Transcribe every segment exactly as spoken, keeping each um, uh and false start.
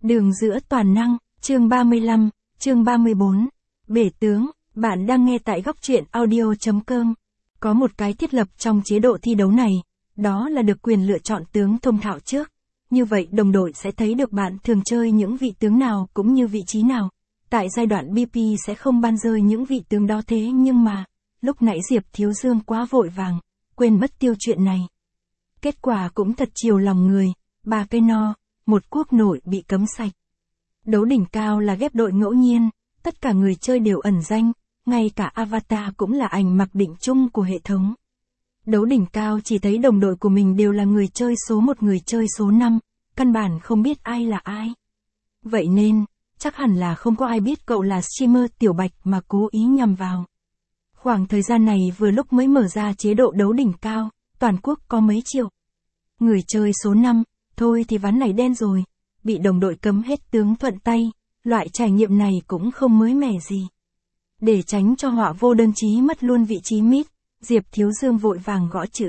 Đường giữa toàn năng, chương ba mươi lăm, chương ba mươi bốn. Bể tướng, bạn đang nghe tại góc truyện audio chấm com. Có một cái thiết lập trong chế độ thi đấu này, đó là được quyền lựa chọn tướng thông thạo trước. Như vậy đồng đội sẽ thấy được bạn thường chơi những vị tướng nào cũng như vị trí nào. Tại giai đoạn bê pê sẽ không ban rơi những vị tướng đó thế nhưng mà, lúc nãy Diệp Thiếu Dương quá vội vàng, quên mất tiêu chuyện này. Kết quả cũng thật chiều lòng người, ba cây no, một quốc nội bị cấm sạch. Đấu đỉnh cao là ghép đội ngẫu nhiên, tất cả người chơi đều ẩn danh, ngay cả avatar cũng là ảnh mặc định chung của hệ thống. Đấu đỉnh cao chỉ thấy đồng đội của mình đều là người chơi số một người chơi số năm, căn bản không biết ai là ai. Vậy nên, chắc hẳn là không có ai biết cậu là streamer Tiểu Bạch mà cố ý nhằm vào. Khoảng thời gian này vừa lúc mới mở ra chế độ đấu đỉnh cao, toàn quốc có mấy triệu người chơi số năm, thôi thì ván này đen rồi, bị đồng đội cấm hết tướng thuận tay, loại trải nghiệm này cũng không mới mẻ gì. Để tránh cho họa vô đơn chí mất luôn vị trí mid, Diệp Thiếu Dương vội vàng gõ chữ.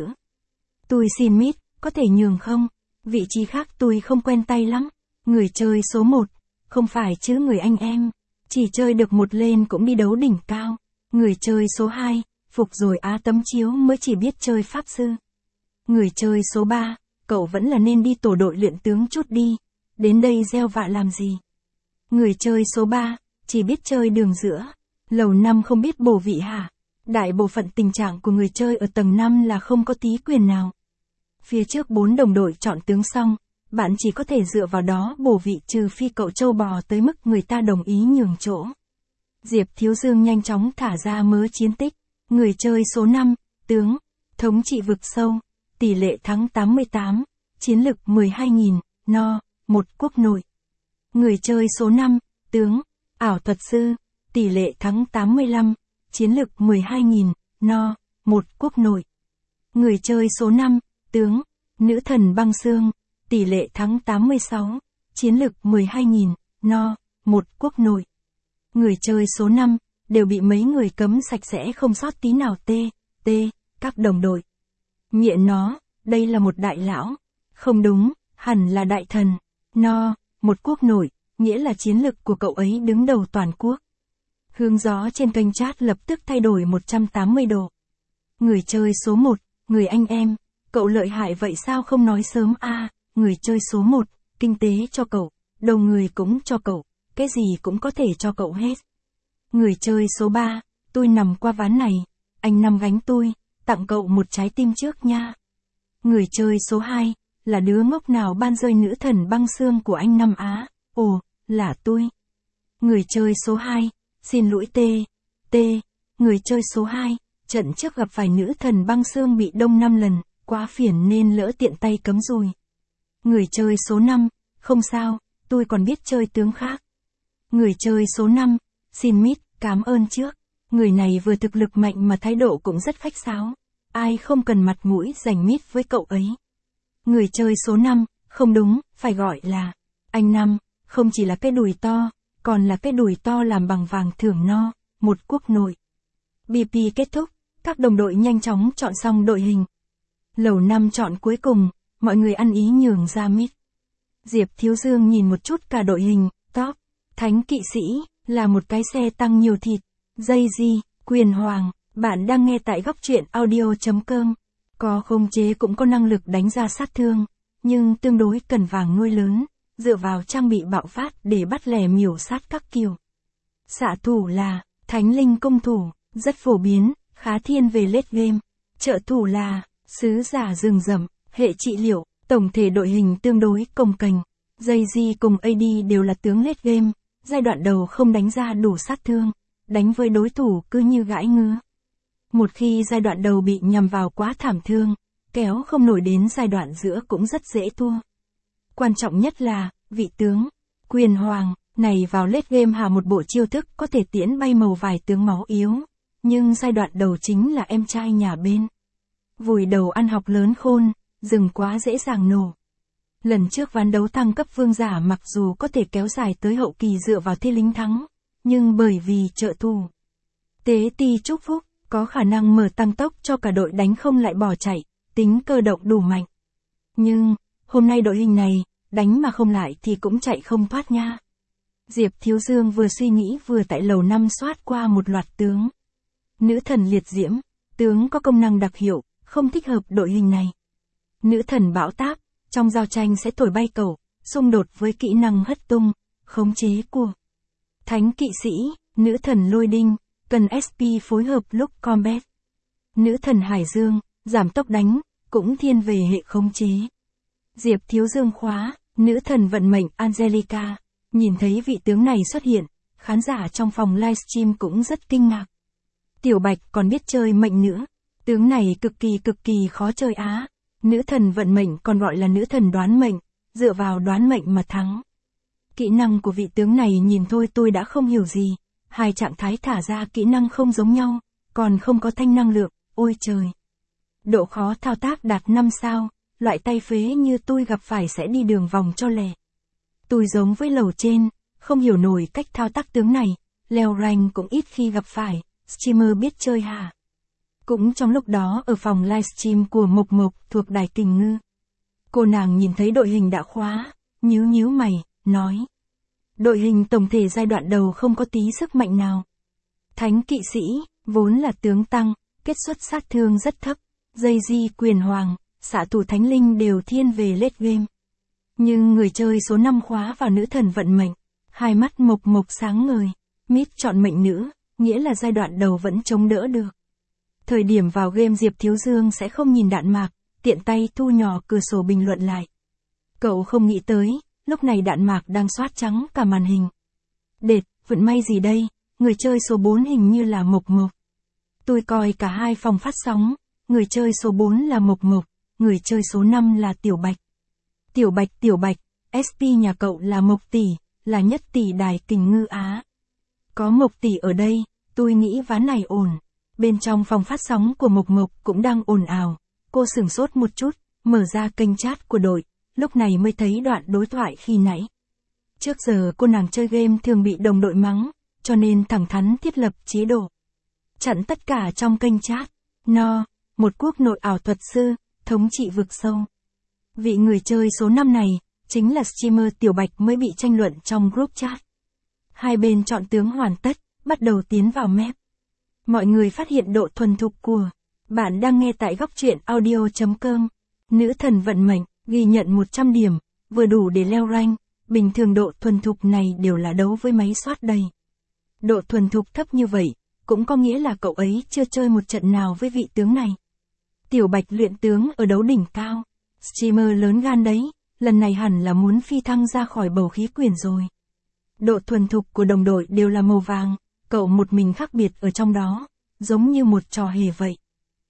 Tôi xin mid, có thể nhường không? Vị trí khác tôi không quen tay lắm. Người chơi số một, không phải chứ người anh em, chỉ chơi được một lên cũng đi đấu đỉnh cao. Người chơi số hai, phục rồi á tấm chiếu mới chỉ biết chơi pháp sư. Người chơi số ba, cậu vẫn là nên đi tổ đội luyện tướng chút đi, đến đây gieo vạ làm gì. Người chơi số ba, chỉ biết chơi đường giữa, lầu năm không biết bổ vị hả? Đại bộ phận tình trạng của người chơi ở tầng năm là không có tí quyền nào. Phía trước bốn đồng đội chọn tướng xong, bạn chỉ có thể dựa vào đó bổ vị trừ phi cậu trâu bò tới mức người ta đồng ý nhường chỗ. Diệp Thiếu Dương nhanh chóng thả ra mớ chiến tích. Người chơi số năm, tướng, thống trị vực sâu, tỷ lệ thắng tám mươi tám, chiến lực mười hai nghìn, no, một quốc nội. Người chơi số năm, tướng, ảo thuật sư, tỷ lệ thắng tám mươi lăm, chiến lực mười hai nghìn, no, một quốc nội. Người chơi số năm, tướng, nữ thần băng xương, tỷ lệ thắng tám mươi sáu, chiến lực mười hai nghìn, no, một quốc nội. Người chơi số năm, đều bị mấy người cấm sạch sẽ không sót tí nào tê, tê, các đồng đội. Nghiện nó, đây là một đại lão. Không đúng, hẳn là đại thần. No, một quốc nội, nghĩa là chiến lực của cậu ấy đứng đầu toàn quốc. Hướng gió trên kênh chat lập tức thay đổi một trăm tám mươi độ. Người chơi số một, người anh em, cậu lợi hại vậy sao không nói sớm a? À, người chơi số một, kinh tế cho cậu, đầu người cũng cho cậu, cái gì cũng có thể cho cậu hết. Người chơi số ba, tôi nằm qua ván này, anh Năm gánh tôi, tặng cậu một trái tim trước nha. Người chơi số hai, là đứa ngốc nào ban rơi nữ thần băng xương của anh Năm á? Ồ, là tôi. Người chơi số hai, xin lỗi tê, tê. Người chơi số hai, trận trước gặp phải nữ thần băng xương bị đông năm lần, quá phiền nên lỡ tiện tay cấm rồi. Người chơi số năm, không sao, tôi còn biết chơi tướng khác. Người chơi số năm, xin mít, cảm ơn trước. Người này vừa thực lực mạnh mà thái độ cũng rất khách sáo. Ai không cần mặt mũi giành mít với cậu ấy. Người chơi số năm, không đúng, phải gọi là anh Năm, không chỉ là cái đùi to, còn là cái đùi to làm bằng vàng thưởng no, một quốc nội. bê pê kết thúc, các đồng đội nhanh chóng chọn xong đội hình. Lầu năm chọn cuối cùng, mọi người ăn ý nhường ra mít. Diệp Thiếu Dương nhìn một chút cả đội hình, top, thánh kỵ sĩ, là một cái xe tăng nhiều thịt, dây di, quyền hoàng, bạn đang nghe tại góc truyện audio chấm com. Có khống chế cũng có năng lực đánh ra sát thương, nhưng tương đối cần vàng nuôi lớn, dựa vào trang bị bạo phát để bắt lẻ miểu sát các kiểu. Xạ thủ là thánh linh công thủ, rất phổ biến, khá thiên về late game. Trợ thủ là sứ giả rừng rậm, hệ trị liệu, tổng thể đội hình tương đối cồng kềnh. Dây di cùng a đê đều là tướng late game, giai đoạn đầu không đánh ra đủ sát thương, đánh với đối thủ cứ như gãi ngứa. Một khi giai đoạn đầu bị nhằm vào quá thảm thương, kéo không nổi đến giai đoạn giữa cũng rất dễ thua. Quan trọng nhất là, vị tướng, quyền hoàng, này vào late game hạ một bộ chiêu thức có thể tiễn bay màu vài tướng máu yếu, nhưng giai đoạn đầu chính là em trai nhà bên. Vùi đầu ăn học lớn khôn, dừng quá dễ dàng nổ. Lần trước ván đấu thăng cấp vương giả mặc dù có thể kéo dài tới hậu kỳ dựa vào thế lính thắng, nhưng bởi vì trợ thủ tế ti chúc phúc, có khả năng mở tăng tốc cho cả đội đánh không lại bỏ chạy, tính cơ động đủ mạnh. Nhưng, hôm nay đội hình này, đánh mà không lại thì cũng chạy không thoát nha. Diệp Thiếu Dương vừa suy nghĩ vừa tại lầu năm soát qua một loạt tướng. Nữ thần liệt diễm, tướng có công năng đặc hiệu, không thích hợp đội hình này. Nữ thần bão táp, trong giao tranh sẽ thổi bay cầu, xung đột với kỹ năng hất tung, khống chế của. Thánh kỵ sĩ, nữ thần lôi đinh, cần ét pê phối hợp lúc combat. Nữ thần hải dương, giảm tốc đánh, cũng thiên về hệ khống chế. Diệp Thiếu Dương khóa, nữ thần vận mệnh Angelica. Nhìn thấy vị tướng này xuất hiện, khán giả trong phòng livestream cũng rất kinh ngạc. Tiểu Bạch còn biết chơi mệnh nữa. Tướng này cực kỳ cực kỳ khó chơi á. Nữ thần vận mệnh còn gọi là nữ thần đoán mệnh, dựa vào đoán mệnh mà thắng. Kỹ năng của vị tướng này nhìn thôi tôi đã không hiểu gì. Hai trạng thái thả ra kỹ năng không giống nhau, còn không có thanh năng lượng, ôi trời. Độ khó thao tác đạt năm sao, loại tay phế như tôi gặp phải sẽ đi đường vòng cho lè. Tôi giống với lầu trên, không hiểu nổi cách thao tác tướng này, leo rank cũng ít khi gặp phải, streamer biết chơi hả? Cũng trong lúc đó ở phòng livestream của Mộc Mộc thuộc Đài Kình Ngư. Cô nàng nhìn thấy đội hình đã khóa, nhíu nhíu mày, nói. Đội hình tổng thể giai đoạn đầu không có tí sức mạnh nào. Thánh kỵ sĩ, vốn là tướng tăng, kết suất sát thương rất thấp, dây di quyền hoàng, xạ thủ thánh linh đều thiên về late game. Nhưng người chơi số năm khóa vào nữ thần vận mệnh, hai mắt Mộc Mộc sáng ngời, mít chọn mệnh nữ, nghĩa là giai đoạn đầu vẫn chống đỡ được. Thời điểm vào game Diệp Thiếu Dương sẽ không nhìn đạn mạc, tiện tay thu nhỏ cửa sổ bình luận lại. Cậu không nghĩ tới, lúc này đạn mạc đang soát trắng cả màn hình. Đệt, vận may gì đây, người chơi số bốn hình như là Mộc Mộc. Tôi coi cả hai phòng phát sóng, người chơi số bốn là Mộc Mộc, người chơi số năm là Tiểu Bạch. Tiểu Bạch Tiểu Bạch, ét pê nhà cậu là Mộc Tỷ, là nhất tỷ Đài Kình Ngư Á. Có Mộc Tỷ ở đây, tôi nghĩ ván này ổn. Bên trong phòng phát sóng của Mộc Mộc cũng đang ồn ào. Cô sửng sốt một chút, mở ra kênh chat của đội, lúc này mới thấy đoạn đối thoại khi nãy. Trước giờ cô nàng chơi game thường bị đồng đội mắng, cho nên thẳng thắn thiết lập chế độ. Chặn tất cả trong kênh chat. No, một quốc nội ảo thuật sư, thống trị vực sâu. Vị người chơi số năm này, chính là streamer Tiểu Bạch mới bị tranh luận trong group chat. Hai bên chọn tướng hoàn tất, bắt đầu tiến vào map. Mọi người phát hiện độ thuần thục của. Bạn đang nghe tại góc truyện audio chấm com. Nữ thần vận mệnh, ghi nhận một trăm điểm, vừa đủ để leo rank. Bình thường độ thuần thục này đều là đấu với máy soát đầy. Độ thuần thục thấp như vậy, cũng có nghĩa là cậu ấy chưa chơi một trận nào với vị tướng này. Tiểu Bạch luyện tướng ở đấu đỉnh cao. Streamer lớn gan đấy, lần này hẳn là muốn phi thăng ra khỏi bầu khí quyển rồi. Độ thuần thục của đồng đội đều là màu vàng, cậu một mình khác biệt ở trong đó, giống như một trò hề vậy.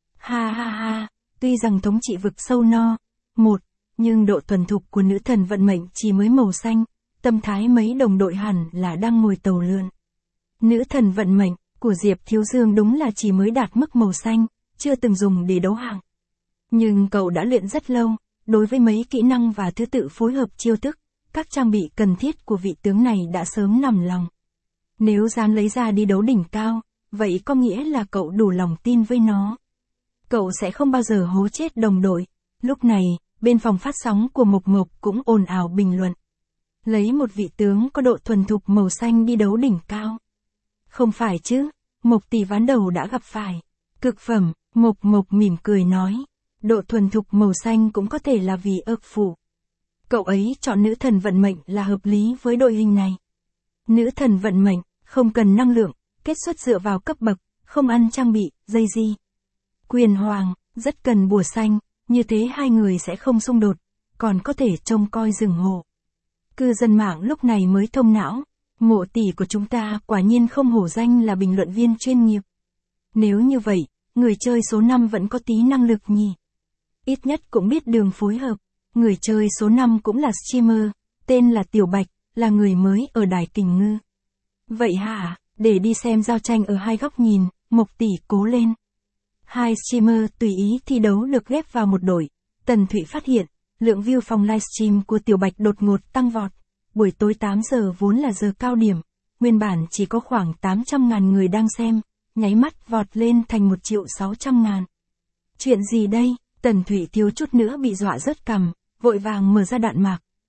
Ha ha ha, tuy rằng thống trị vực sâu no, một, nhưng độ thuần thục của nữ thần vận mệnh chỉ mới màu xanh, tâm thái mấy đồng đội hẳn là đang ngồi tàu lượn. Nữ thần vận mệnh của Diệp Thiếu Dương đúng là chỉ mới đạt mức màu xanh, chưa từng dùng để đấu hạng. Nhưng cậu đã luyện rất lâu, đối với mấy kỹ năng và thứ tự phối hợp chiêu thức, các trang bị cần thiết của vị tướng này đã sớm nằm lòng. Nếu dám lấy ra đi đấu đỉnh cao, vậy có nghĩa là cậu đủ lòng tin với nó. Cậu sẽ không bao giờ hố chết đồng đội. Lúc này, bên phòng phát sóng của Mộc Mộc cũng ồn ào bình luận. Lấy một vị tướng có độ thuần thục màu xanh đi đấu đỉnh cao. Không phải chứ, Mộc Tỷ ván đầu đã gặp phải. Cực phẩm, Mộc Mộc mỉm cười nói. Độ thuần thục màu xanh cũng có thể là vì ước phụ. Cậu ấy chọn nữ thần vận mệnh là hợp lý với đội hình này. Nữ thần vận mệnh, không cần năng lượng, kết xuất dựa vào cấp bậc, không ăn trang bị, dây di. Quyền hoàng, rất cần bùa xanh, như thế hai người sẽ không xung đột, còn có thể trông coi rừng hộ. Cư dân mạng lúc này mới thông não, Mộ Tỷ của chúng ta quả nhiên không hổ danh là bình luận viên chuyên nghiệp. Nếu như vậy, người chơi số năm vẫn có tí năng lực nhỉ. Ít nhất cũng biết đường phối hợp. Người chơi số năm cũng là streamer, tên là Tiểu Bạch, là người mới ở Đài Kình Ngư. Vậy hả, để đi xem giao tranh ở hai góc nhìn, Mộc Tỷ cố lên. Hai streamer tùy ý thi đấu được ghép vào một đội. Tần Thụy phát hiện, lượng view phòng livestream của Tiểu Bạch đột ngột tăng vọt. Buổi tối tám giờ vốn là giờ cao điểm, nguyên bản chỉ có khoảng tám trăm ngàn người đang xem, nháy mắt vọt lên thành một triệu sáu trăm ngàn. Chuyện gì đây? Tần Thụy thiếu chút nữa bị dọa rớt cằm, vội vàng mở ra đạn mạc,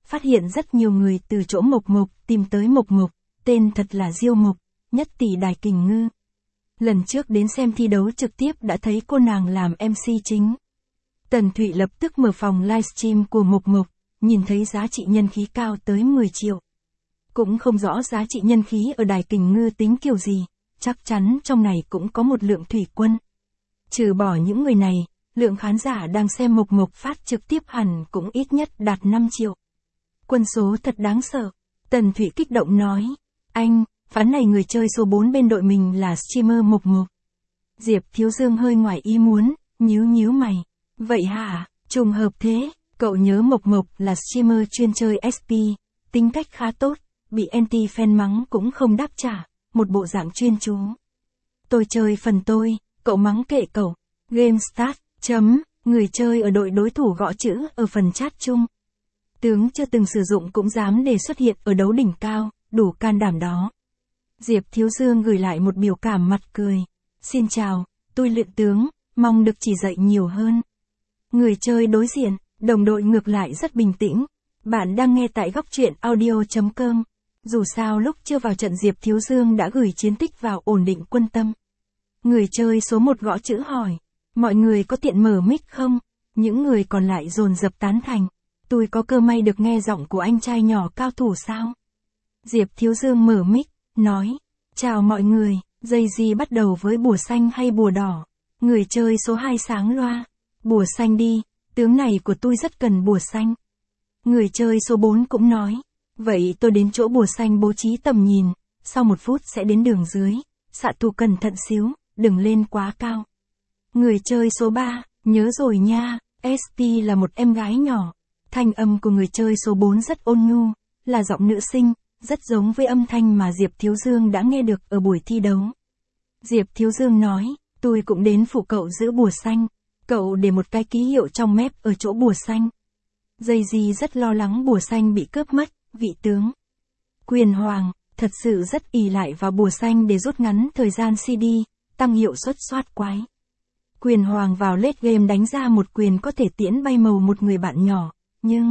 phát hiện rất nhiều người từ chỗ Mộc Mộc tìm tới Mộc Mộc, tên thật là Diêu Mộc, nhất tỷ đài kình ngư. Lần trước đến xem thi đấu trực tiếp đã thấy cô nàng làm em xê chính. Tần Thụy lập tức mở phòng livestream của Mộc Mộc, nhìn thấy giá trị nhân khí cao tới mười triệu. Cũng không rõ giá trị nhân khí ở đài kình ngư tính kiểu gì, chắc chắn trong này cũng có một lượng thủy quân. Trừ bỏ những người này, lượng khán giả đang xem Mộc Mộc phát trực tiếp hẳn cũng ít nhất đạt năm triệu. Quân số thật đáng sợ. Tần Thụy kích động nói, anh, ván này người chơi số bốn bên đội mình là streamer Mộc Mộc. Diệp Thiếu Dương hơi ngoài ý muốn, nhíu nhíu mày. Vậy hả, trùng hợp thế, cậu nhớ Mộc Mộc là streamer chuyên chơi ét pê, tính cách khá tốt, bị anti-fan mắng cũng không đáp trả, một bộ dạng chuyên chú. Tôi chơi phần tôi, cậu mắng kệ cậu. Game start, chấm, người chơi ở đội đối thủ gõ chữ ở phần chat chung. Tướng chưa từng sử dụng cũng dám để xuất hiện ở đấu đỉnh cao, đủ can đảm đó. Diệp Thiếu Dương gửi lại một biểu cảm mặt cười. Xin chào, tôi luyện tướng, mong được chỉ dạy nhiều hơn. Người chơi đối diện, đồng đội ngược lại rất bình tĩnh. Bạn đang nghe tại góc truyện audio chấm com. Dù sao lúc chưa vào trận Diệp Thiếu Dương đã gửi chiến tích vào ổn định quân tâm. Người chơi số một gõ chữ hỏi. Mọi người có tiện mở mic không? Những người còn lại dồn dập tán thành. Tôi có cơ may được nghe giọng của anh trai nhỏ cao thủ sao? Diệp Thiếu Dương mở mic, nói. Chào mọi người, dây gì bắt đầu với bùa xanh hay bùa đỏ? Người chơi số hai sáng loa. Bùa xanh đi, tướng này của tôi rất cần bùa xanh. Người chơi số bốn cũng nói. Vậy tôi đến chỗ bùa xanh bố trí tầm nhìn, sau một phút sẽ đến đường dưới. Xạ thủ cẩn thận xíu, đừng lên quá cao. Người chơi số ba, nhớ rồi nha, ét pê là một em gái nhỏ. Thanh âm của người chơi số bốn rất ôn nhu, là giọng nữ sinh, rất giống với âm thanh mà Diệp Thiếu Dương đã nghe được ở buổi thi đấu. Diệp Thiếu Dương nói, tôi cũng đến phụ cậu giữ bùa xanh. Cậu để một cái ký hiệu trong mép ở chỗ bùa xanh. Dây Di rất lo lắng bùa xanh bị cướp mất, vị tướng. Quyền Hoàng, thật sự rất ỷ lại vào bùa xanh để rút ngắn thời gian xê đê, tăng hiệu suất soát quái. Quyền Hoàng vào late game đánh ra một quyền có thể tiễn bay màu một người bạn nhỏ, nhưng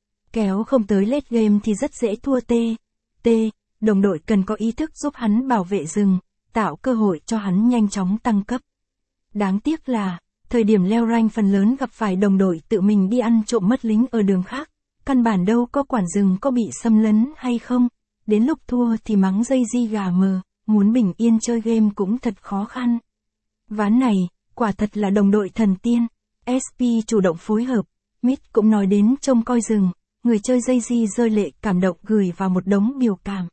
kéo không tới late game thì rất dễ thua T. T, đồng đội cần có ý thức giúp hắn bảo vệ rừng, tạo cơ hội cho hắn nhanh chóng tăng cấp. Đáng tiếc là, thời điểm leo rank phần lớn gặp phải đồng đội tự mình đi ăn trộm mất lính ở đường khác, căn bản đâu có quản rừng có bị xâm lấn hay không, đến lúc thua thì mắng dây di gà mờ, muốn bình yên chơi game cũng thật khó khăn. Ván này, quả thật là đồng đội thần tiên, ét pê chủ động phối hợp, mid cũng nói đến trông coi rừng, người chơi dây di rơi lệ cảm động gửi vào một đống biểu cảm.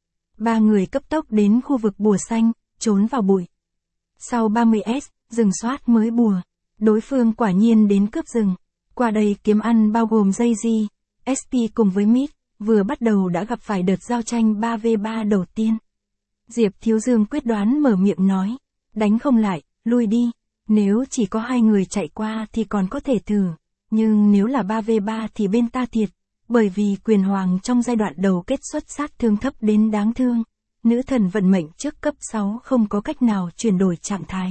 Ba người cấp tốc đến khu vực bùa xanh, trốn vào bụi. Sau ba mươi S, rừng soát mới bùa. Đối phương quả nhiên đến cướp rừng. Qua đây kiếm ăn bao gồm dây di, ét pê cùng với mid, vừa bắt đầu đã gặp phải đợt giao tranh ba vs ba đầu tiên. Diệp Thiếu Dương quyết đoán mở miệng nói, đánh không lại, lui đi. Nếu chỉ có hai người chạy qua thì còn có thể thử, nhưng nếu là ba vs ba thì bên ta thiệt, bởi vì Quyền Hoàng trong giai đoạn đầu kết xuất sát thương thấp đến đáng thương. Nữ thần vận mệnh trước cấp sáu không có cách nào chuyển đổi trạng thái.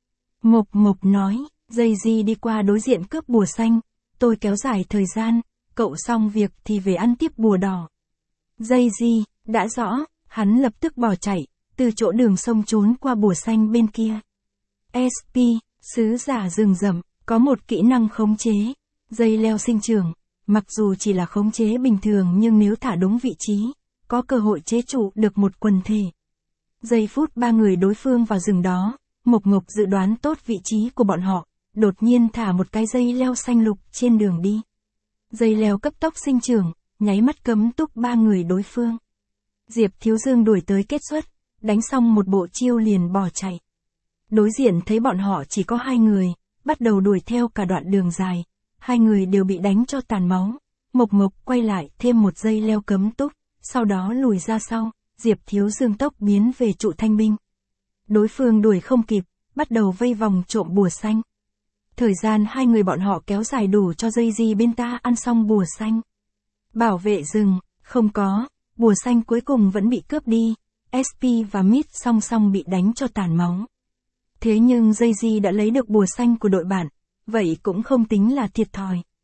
Mộc Mộc nói, dây di đi qua đối diện cướp bùa xanh, tôi kéo dài thời gian, cậu xong việc thì về ăn tiếp bùa đỏ. Dây di, đã rõ, hắn lập tức bỏ chạy, từ chỗ đường sông trốn qua bùa xanh bên kia. ét pê, sứ giả rừng rậm, có một kỹ năng khống chế, dây leo sinh trưởng, mặc dù chỉ là khống chế bình thường nhưng nếu thả đúng vị trí, có cơ hội chế trụ được một quần thể. Giây phút ba người đối phương vào rừng đó, Mộc Mộc dự đoán tốt vị trí của bọn họ, đột nhiên thả một cái dây leo xanh lục trên đường đi. Dây leo cấp tốc sinh trưởng, nháy mắt cấm túc ba người đối phương. Diệp Thiếu Dương đuổi tới kết xuất, đánh xong một bộ chiêu liền bỏ chạy. Đối diện thấy bọn họ chỉ có hai người, bắt đầu đuổi theo cả đoạn đường dài, hai người đều bị đánh cho tàn máu. Mộc Mộc quay lại thêm một dây leo cấm túc, sau đó lùi ra sau, Diệp Thiếu Dương tốc biến về trụ thanh binh. Đối phương đuổi không kịp, bắt đầu vây vòng trộm bùa xanh. Thời gian hai người bọn họ kéo dài đủ cho dây di bên ta ăn xong bùa xanh. Bảo vệ rừng, không có, bùa xanh cuối cùng vẫn bị cướp đi, ét pê và mid song song bị đánh cho tàn máu. Thế nhưng dây di đã lấy được bùa xanh của đội bạn, vậy cũng không tính là thiệt thòi.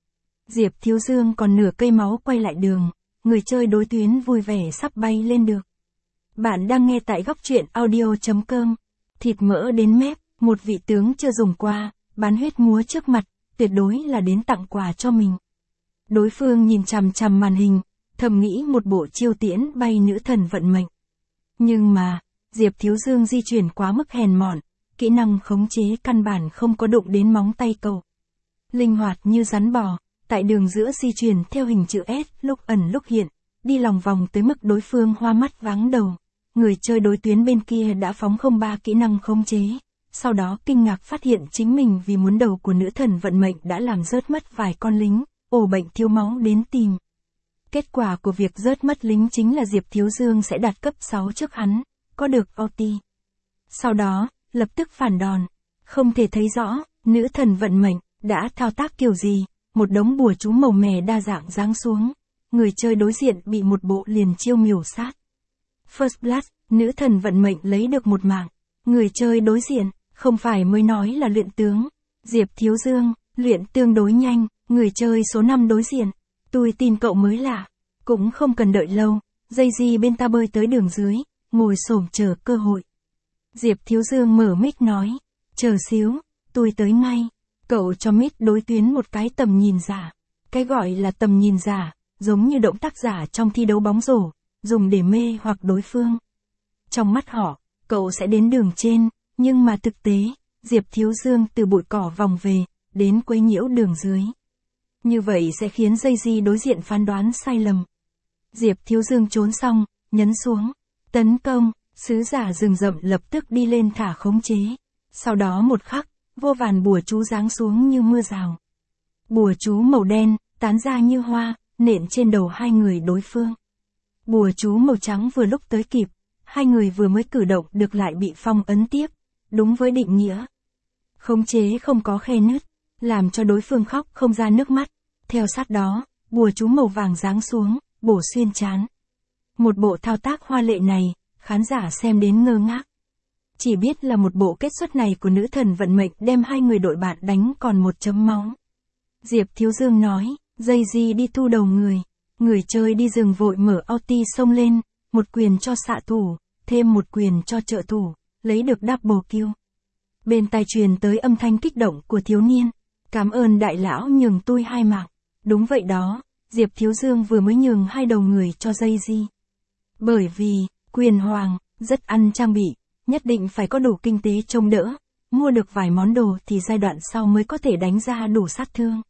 Diệp Thiếu Dương còn nửa cây máu quay lại đường, người chơi đối tuyến vui vẻ sắp bay lên được. Bạn đang nghe tại góc truyện audio chấm com. Thịt mỡ đến mép, một vị tướng chưa dùng qua, bán huyết múa trước mặt, tuyệt đối là đến tặng quà cho mình. Đối phương nhìn chằm chằm màn hình, thầm nghĩ một bộ chiêu tiễn bay nữ thần vận mệnh. Nhưng mà, Diệp Thiếu Dương di chuyển quá mức hèn mọn, kỹ năng khống chế căn bản không có đụng đến móng tay cậu. Linh hoạt như rắn bò, tại đường giữa di chuyển theo hình chữ S, lúc ẩn lúc hiện, đi lòng vòng tới mức đối phương hoa mắt váng đầu. Người chơi đối tuyến bên kia đã phóng không ba kỹ năng khống chế, sau đó kinh ngạc phát hiện chính mình vì muốn đầu của nữ thần vận mệnh đã làm rớt mất vài con lính, ổ bệnh thiếu máu đến tìm. Kết quả của việc rớt mất lính chính là Diệp Thiếu Dương sẽ đạt cấp sáu trước hắn, có được ulti. Sau đó, lập tức phản đòn, không thể thấy rõ, nữ thần vận mệnh đã thao tác kiểu gì, một đống bùa chú màu mè đa dạng giáng xuống, người chơi đối diện bị một bộ liền chiêu miểu sát. First Blood, nữ thần vận mệnh lấy được một mạng, người chơi đối diện, không phải mới nói là luyện tướng. Diệp Thiếu Dương, luyện tương đối nhanh, người chơi số năm đối diện, tôi tin cậu mới lạ, cũng không cần đợi lâu, dây di bên ta bơi tới đường dưới, ngồi xổm chờ cơ hội. Diệp Thiếu Dương mở mic nói, chờ xíu, tôi tới ngay, cậu cho mic đối tuyến một cái tầm nhìn giả. Cái gọi là tầm nhìn giả, giống như động tác giả trong thi đấu bóng rổ, dùng để mê hoặc đối phương. Trong mắt họ, cậu sẽ đến đường trên, nhưng mà thực tế, Diệp Thiếu Dương từ bụi cỏ vòng về, đến quấy nhiễu đường dưới. Như vậy sẽ khiến dây di đối diện phán đoán sai lầm. Diệp Thiếu Dương trốn xong, nhấn xuống, tấn công, sứ giả rừng rậm lập tức đi lên thả khống chế. Sau đó một khắc, vô vàn bùa chú giáng xuống như mưa rào. Bùa chú màu đen, tán ra như hoa, nện trên đầu hai người đối phương. Bùa chú màu trắng vừa lúc tới kịp, hai người vừa mới cử động được lại bị phong ấn tiếp, đúng với định nghĩa. Khống chế không có khe nứt, làm cho đối phương khóc không ra nước mắt. Theo sát đó, bùa chú màu vàng giáng xuống, bổ xuyên trán. Một bộ thao tác hoa lệ này, khán giả xem đến ngơ ngác. Chỉ biết là một bộ kết xuất này của nữ thần vận mệnh đem hai người đội bạn đánh còn một chấm máu. Diệp Thiếu Dương nói, dây di đi thu đầu người. Người chơi đi rừng vội mở ulti xông lên, một quyền cho xạ thủ, thêm một quyền cho trợ thủ, lấy được double kill. Bên tai truyền tới âm thanh kích động của thiếu niên. Cảm ơn đại lão nhường tôi hai mạng. Đúng vậy đó, Diệp Thiếu Dương vừa mới nhường hai đầu người cho dây di. Bởi vì, quyền hoàng, rất ăn trang bị, nhất định phải có đủ kinh tế trông đỡ, mua được vài món đồ thì giai đoạn sau mới có thể đánh ra đủ sát thương.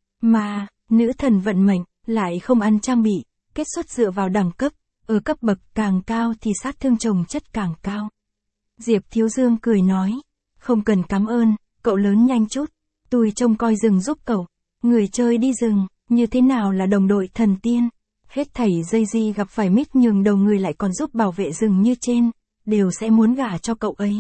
Mà, nữ thần vận mệnh, lại không ăn trang bị, kết xuất dựa vào đẳng cấp, ở cấp bậc càng cao thì sát thương chồng chất càng cao. Diệp Thiếu Dương cười nói, không cần cảm ơn, cậu lớn nhanh chút, tôi trông coi rừng giúp cậu. Người chơi đi rừng, như thế nào là đồng đội thần tiên? Hết thảy dây di gặp phải mic nhường đầu người lại còn giúp bảo vệ rừng như trên, đều sẽ muốn gả cho cậu ấy.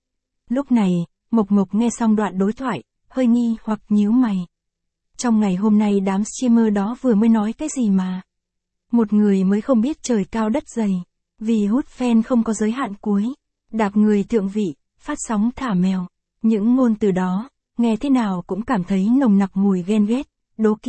Lúc này, Mộc Mộc nghe xong đoạn đối thoại, hơi nghi hoặc nhíu mày. Trong ngày hôm nay đám streamer đó vừa mới nói cái gì mà? Một người mới không biết trời cao đất dày, vì hút fan không có giới hạn cuối, đạp người thượng vị, phát sóng thả mèo. Những ngôn từ đó, nghe thế nào cũng cảm thấy nồng nặc mùi ghen ghét, đố kỵ.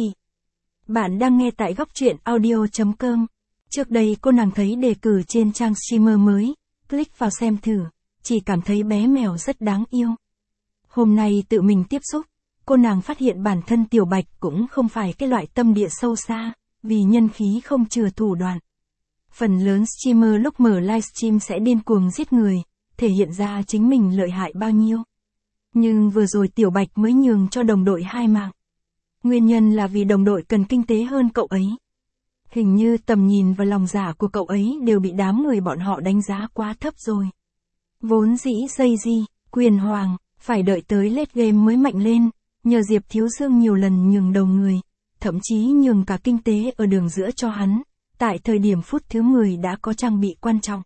Bạn đang nghe tại góc truyện audio chấm com. Trước đây cô nàng thấy đề cử trên trang streamer mới, click vào xem thử, chỉ cảm thấy bé mèo rất đáng yêu. Hôm nay tự mình tiếp xúc, cô nàng phát hiện bản thân Tiểu Bạch cũng không phải cái loại tâm địa sâu xa, vì nhân khí không chừa thủ đoạn. Phần lớn streamer lúc mở livestream sẽ điên cuồng giết người, thể hiện ra chính mình lợi hại bao nhiêu. Nhưng vừa rồi Tiểu Bạch mới nhường cho đồng đội hai mạng. Nguyên nhân là vì đồng đội cần kinh tế hơn cậu ấy. Hình như tầm nhìn và lòng dạ của cậu ấy đều bị đám người bọn họ đánh giá quá thấp rồi. Vốn dĩ dây di, quyền hoàng, phải đợi tới late game mới mạnh lên, nhờ Diệp Thiếu Dương nhiều lần nhường đầu người, thậm chí nhường cả kinh tế ở đường giữa cho hắn, tại thời điểm phút thứ mười đã có trang bị quan trọng.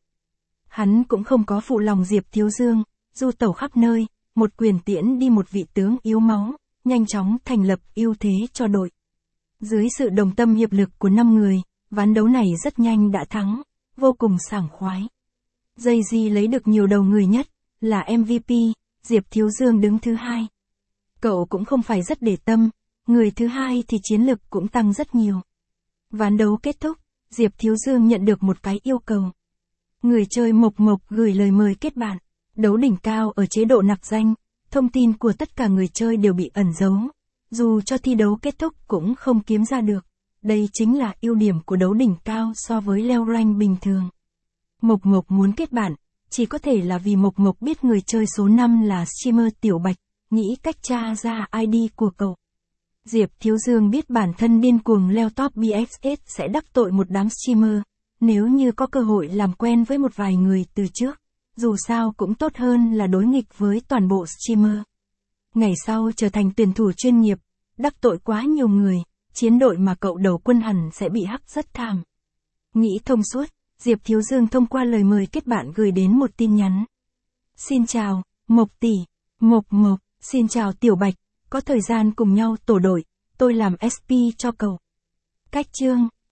Hắn cũng không có phụ lòng Diệp Thiếu Dương, du tẩu khắp nơi, một quyền tiễn đi một vị tướng yếu máu, nhanh chóng thành lập ưu thế cho đội. Dưới sự đồng tâm hiệp lực của năm người, ván đấu này rất nhanh đã thắng, vô cùng sảng khoái. Dây di lấy được nhiều đầu người nhất, là em vê pê, Diệp Thiếu Dương đứng thứ hai. Cậu cũng không phải rất để tâm, Người thứ hai thì chiến lực cũng tăng rất nhiều. Ván đấu kết thúc, Diệp Thiếu Dương nhận được một cái yêu cầu. Người chơi Mộc Mộc gửi lời mời kết bạn. Đấu đỉnh cao ở chế độ nặc danh, thông tin của tất cả người chơi đều bị ẩn giấu. Dù cho thi đấu kết thúc cũng không kiếm ra được. Đây chính là ưu điểm của đấu đỉnh cao so với leo rank bình thường. Mộc Mộc muốn kết bạn, chỉ có thể là vì Mộc Mộc biết người chơi số năm là streamer Tiểu Bạch, nghĩ cách tra ra i đê của cậu. Diệp Thiếu Dương biết bản thân điên cuồng leo top bê ích ét sẽ đắc tội một đám streamer, nếu như có cơ hội làm quen với một vài người từ trước, dù sao cũng tốt hơn là đối nghịch với toàn bộ streamer. Ngày sau trở thành tuyển thủ chuyên nghiệp, đắc tội quá nhiều người, chiến đội mà cậu đầu quân hẳn sẽ bị hắc rất thảm. Nghĩ thông suốt, Diệp Thiếu Dương thông qua lời mời kết bạn gửi đến một tin nhắn. Xin chào, Mộc tỷ, Mộc Mộc, xin chào Tiểu Bạch, có thời gian cùng nhau tổ đội, tôi làm ét pê cho cậu. Cách chương